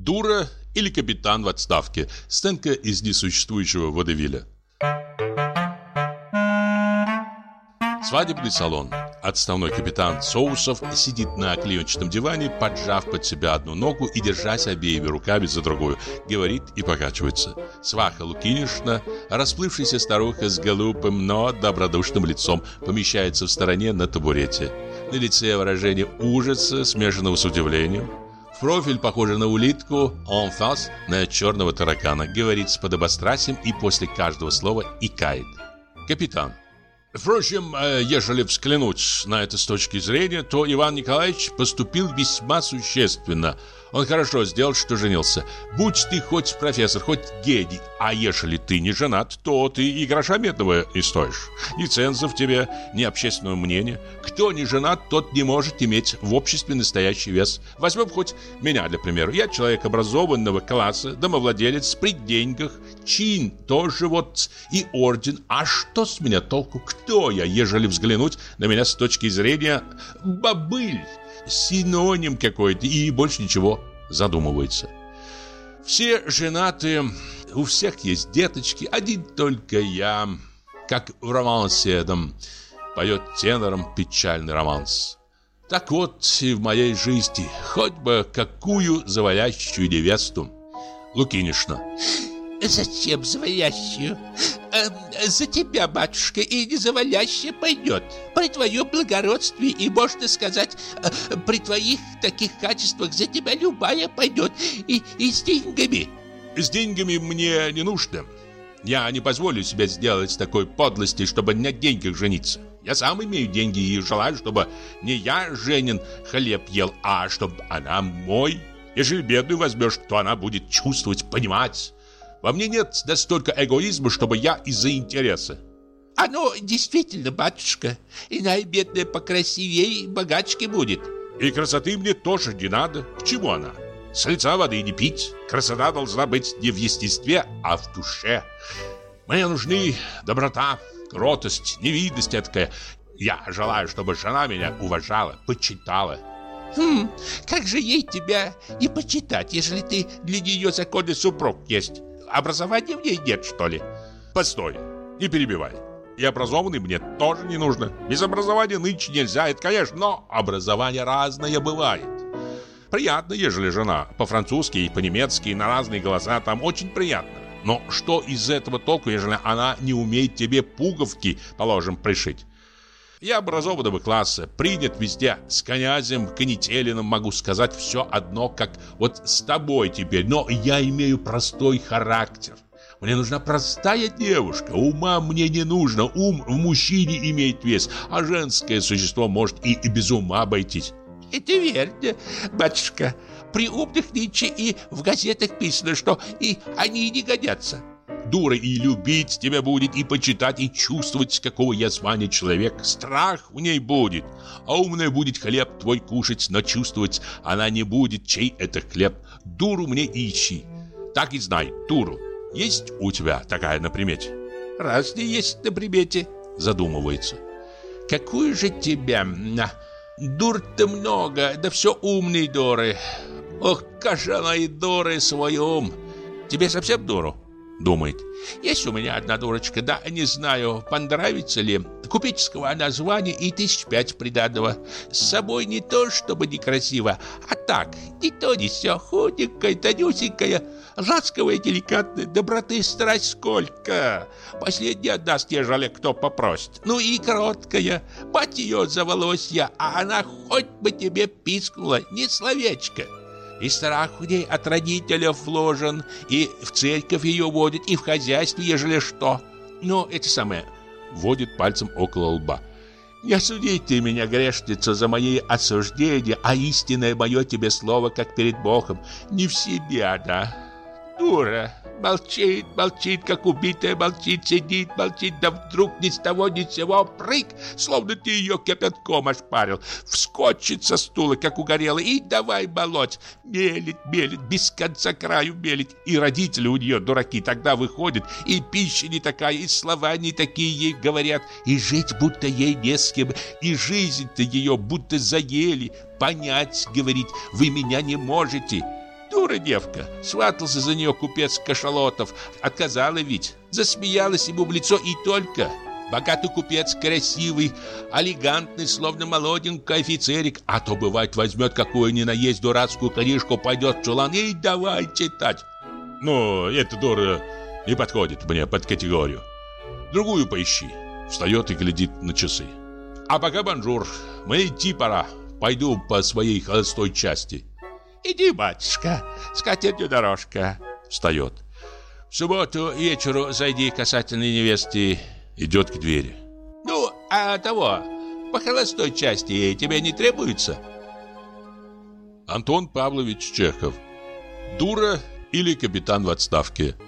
Дура или капитан в отставке. Сценка из несуществующего водевиля. Свадебный салон. Отставной капитан Соусов сидит на клеенчатом диване, поджав под себя одну ногу и держась обеими руками за другую. Говорит и покачивается. Сваха Лукинишна, расплывшаяся старуха с глупым, но добродушным лицом, помещается в стороне на табурете. На лице выражение ужаса, смешанного с удивлением. В профиль похожа на улитку, en face на черного таракана. Говорит с подобострастием и после каждого слова икает. Капитан. Впрочем, ежели взглянуть на это с точки зрения, то Иван Николаевич поступил весьма существенно. Он хорошо сделал, что женился. Будь ты хоть профессор, хоть гений, а ежели ты не женат, то ты и гроша медного не стоишь. Ни цензов тебе, ни общественного мнения. Кто не женат, тот не может иметь в обществе настоящий вес. Возьмем хоть меня, для примера. Я человек образованного класса, домовладелец, при деньгах, чин тоже вот и орден. А что с меня толку? Кто я, ежели взглянуть на меня с точки зрения бобыль? Синоним какой-то и больше ничего. Задумывается. Все женаты, у всех есть деточки, один только я, как в романсе этом, поет тенором печальный романс. Так вот и в моей жизни, хоть бы какую завалящую невесту. Лукинишна. Зачем завалящую? За тебя, батюшка, и не завалящая пойдет. При твоем благородстве и, можно сказать, при твоих таких качествах за тебя любая пойдет. И с деньгами. С деньгами мне не нужно. Я не позволю себе сделать такой подлости, чтобы на деньгах жениться. Я сам имею деньги и желаю, чтобы не я, Женин, хлеб ел, а чтобы она мой. Если бедную возьмешь, то она будет чувствовать, понимать. Во мне нет настолько эгоизма, чтобы я из-за интереса. Оно действительно, батюшка, иная бедная покрасивее богачки будет. И красоты мне тоже не надо. К чему она? С лица воды не пить. Красота должна быть не в естестве, а в душе. Мне нужны доброта, кротость, невинность такая. Я желаю, чтобы жена меня уважала, почитала. Как же ей тебя не почитать, если ты для нее законный супруг есть? Образования в ней нет, что ли? Постой, не перебивай. И образованный мне тоже не нужно. Без образования нынче нельзя, это конечно, но образование разное бывает. Приятно, ежели жена по-французски и по-немецки, на разные голоса, там очень приятно. Но что из этого толку, ежели она не умеет тебе пуговки, положим, пришить? Я образованного класса, принят везде, с князем Канителиным могу сказать все одно, как вот с тобой теперь, но я имею простой характер. Мне нужна простая девушка, ума мне не нужно, ум в мужчине имеет вес, а женское существо может и без ума обойтись. Это верно, батюшка, при умных нынче и в газетах писано, что и они не годятся. Дура и любить тебя будет, и почитать, и чувствовать, какого я звания человек. Страх у ней будет. А умная будет хлеб твой кушать, но чувствовать она не будет, чей это хлеб. Дуру мне ищи. Так и знай, дуру. Есть у тебя такая на примете? Разные есть на примете. Задумывается. Какую же тебя? Дур-то много, да все умные дуры. Ох, кажа она и дуры свой ум. Тебе совсем дуру? Думает. Есть у меня одна дурочка, да не знаю, понравится ли. Купеческого названия и 5 приданого. С собой не то, чтобы некрасиво, а так, ни то, ни сё, худенькая, тонюсенькая, ласковая, деликатная, доброты, страсть сколько. Последняя отдаст, ежели кто попросит. Ну и кроткая, мать ее за волосья, а она хоть бы тебе пискнула, ни словечко. И страх в ней от родителей вложен, и в церковь ее водит, и в хозяйстве, ежели что. Но это самое, водит пальцем около лба. Не осуди ты меня, грешница, за мои осуждения, а истинное мое тебе слово, как перед Богом, не в себе она. Дура, молчит, молчит, как убитая, молчит, сидит, молчит, да вдруг ни с того ни с сего прыг, словно ты ее кипятком ошпарил, вскочит со стула, как угорелый, и давай молоть, мелит, мелит, без конца краю мелит, и родители у нее дураки, тогда выходят, и пища не такая, и слова не такие ей говорят, и жить будто ей не с кем, и жизнь-то ее будто заели, понять, говорит, вы меня не можете. дура девка. Сватался за нее купец Кашалотов. Отказала ведь. Засмеялась ему в лицо и только. Богатый купец, красивый, элегантный, словно молоденький офицерик. А то, бывает, возьмет какую ни на есть дурацкую книжку, пойдет в чулан и давай читать. Ну, эта дура не подходит мне под категорию. Другую поищи. Встает и глядит на часы. А пока бонжур, мне идти пора. Пойду по своей холостой части. Иди, батюшка, с катертью дорожка. Встает. В субботу вечеру зайди к касательной невесте. Идет к двери. Ну, а того, по холостой части тебе не требуется? Антон Павлович Чехов. Дура или капитан в отставке.